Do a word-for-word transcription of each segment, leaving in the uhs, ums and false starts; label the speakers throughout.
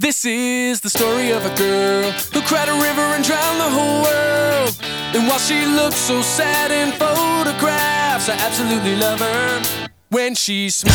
Speaker 1: This is the story of a girl who cried a river and drowned the whole world. And while she looks so sad in photographs, I absolutely love her when she smiles.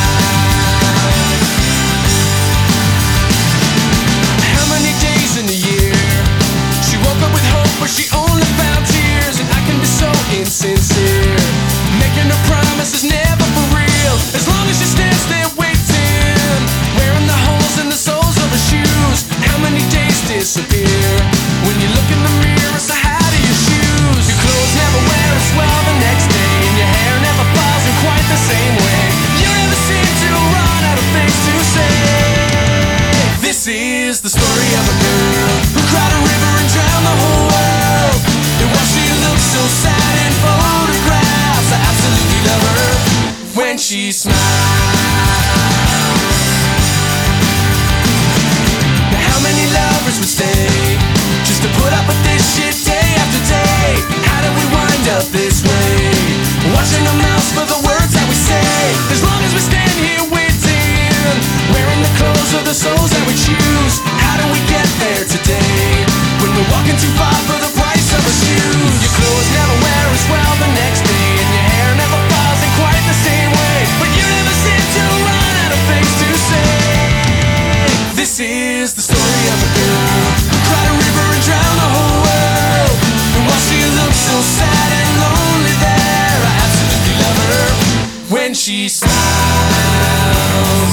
Speaker 1: How many days in a year she woke up with hope, but she only found tears? And I can be so insincere, making her promises never for real. As long as she stands there waiting, wearing the holes in the soles of her shoes. How many days disappear when you look in the mirror? So how do your shoes? Your clothes never wear as well the next day, and your hair never falls in quite the same way. You never seem to run out of things to say. This is the story of a girl who cried a river and drowned the whole world. And while she looks so sad in photographs, I absolutely love her when she smiles. Now how many lovers would stay just to put up with this shit day after day? How did we wind up this way, watching our mouths for the words that we say? As long as we stand here waiting, wearing the clothes of the souls that we choose. How do we get there today when we're walking too far for the price of our shoes? Your clothes never wear as well the next day, and your hair never falls in quite the same way. But you never seem to run out of things to say. This is the story of a girl who cried a river and drowned the whole world. And while she looks so sad and lonely there, I absolutely love her when she smiles.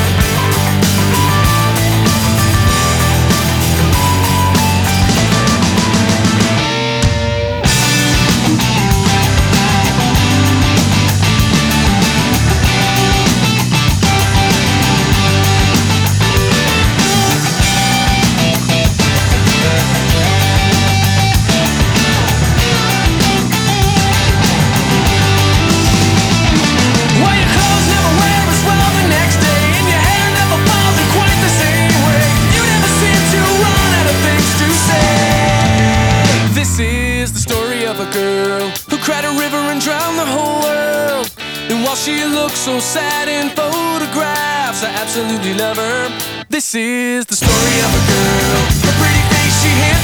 Speaker 1: While she looks so sad in photographs, I absolutely love her. This is the story of a girl, her pretty face she hands